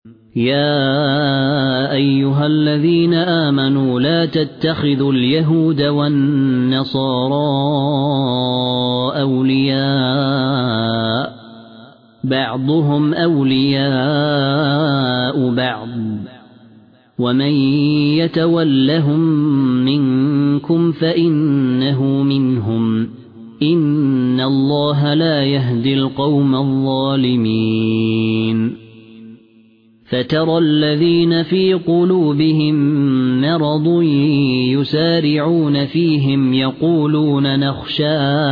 يا أيها الذين آمنوا لا تتخذوا اليهود والنصارى أولياء بعضهم أولياء بعض ومن يتولهم منكم فإنه منهم إن الله لا يهدي القوم الظالمين فترى الذين في قلوبهم مرض يسارعون فيهم يقولون نخشى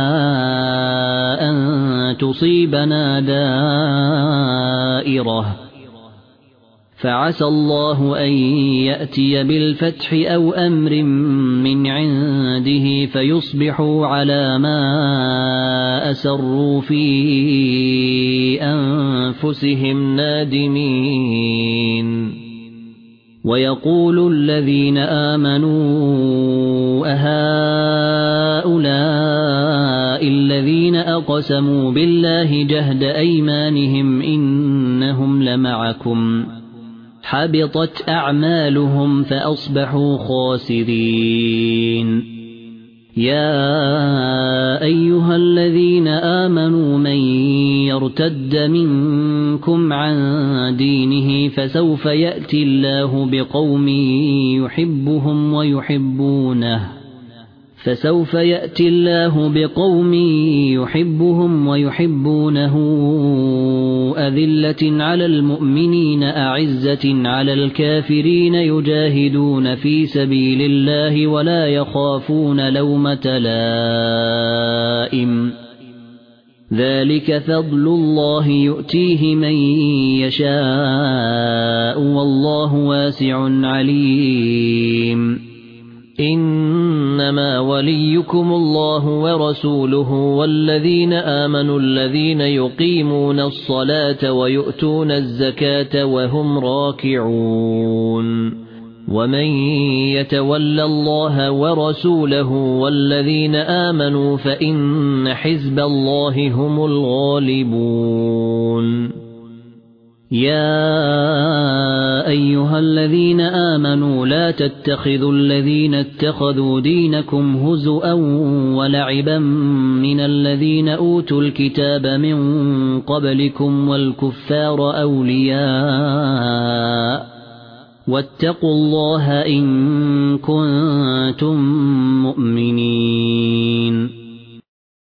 أن تصيبنا دائرة فعسى الله أن يأتي بالفتح أو أمر من عنده فيصبحوا على ما أسروا في أنفسهم نادمين ويقول الذين آمنوا أهؤلاء الذين أقسموا بالله جهد أيمانهم إنهم لمعكم حبطت أعمالهم فأصبحوا خاسرين يا أيها الذين آمنوا من يرتد منكم عن دينه فسوف يأتي الله بقوم يحبهم ويحبونه أذلة على المؤمنين أعزة على الكافرين يجاهدون في سبيل الله ولا يخافون لومة لائم ذلك فضل الله يؤتيه من يشاء والله واسع عليم إنما وليكم الله ورسوله والذين آمنوا الذين يقيمون الصلاة ويؤتون الزكاة وهم راكعون ومن يتول الله ورسوله والذين آمنوا فإن حزب الله هم الغالبون يا أيها الذين آمنوا لا تتخذوا الذين اتخذوا دينكم هزؤا ولعبا من الذين أوتوا الكتاب من قبلكم والكفار أولياء واتقوا الله إن كنتم مؤمنين